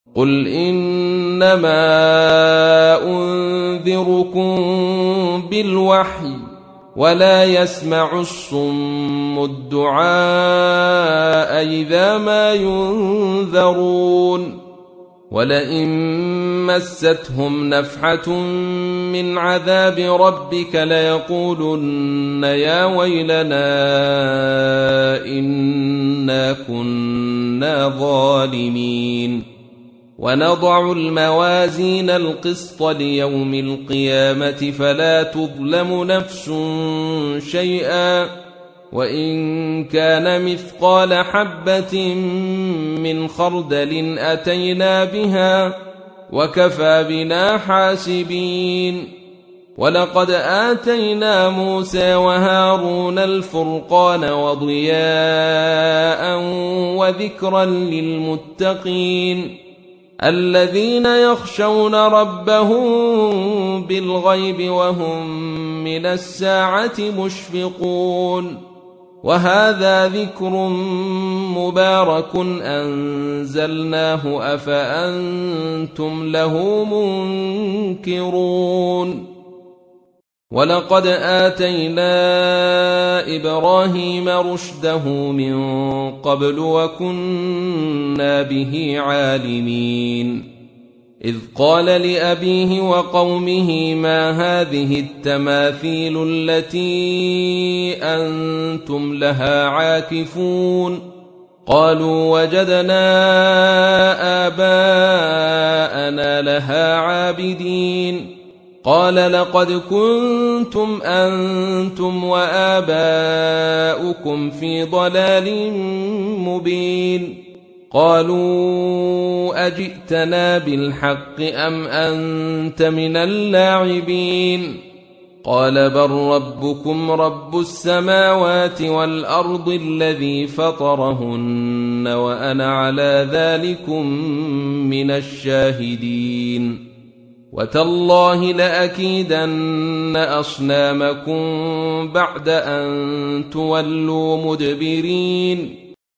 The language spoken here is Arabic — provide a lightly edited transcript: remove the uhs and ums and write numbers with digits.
قل إنما أنذركم بالوحي ولا يسمع الصم الدعاء إذا ما ينذرون ولئن مستهم نفحة من عذاب ربك ليقولن يا ويلنا إنا كنا ظالمين ونضع الموازين القسط ليوم القيامة فلا تظلم نفس شيئا وإن كان مثقال حبة من خردل أتينا بها وكفى بنا حاسبين ولقد آتينا موسى وهارون الفرقان وضياء وذكرا للمتقين الذين يخشون ربهم بالغيب وهم من الساعة مشفقون وهذا ذكر مبارك أنزلناه أفأنتم له منكرون ولقد آتينا إبراهيم رشده من قبل وكنا به عالمين إذ قال لأبيه وقومه ما هذه التماثيل التي أنتم لها عاكفون قالوا وجدنا آباءنا لها عابدين قال لقد كنتم أنتم وآباؤكم في ضلال مبين قالوا أجئتنا بالحق أم أنت من اللاعبين قال بل ربكم رب السماوات والأرض الذي فطرهن وأنا على ذلكم من الشاهدين وتالله لأكيدن أصنامكم بعد أن تولوا مدبرين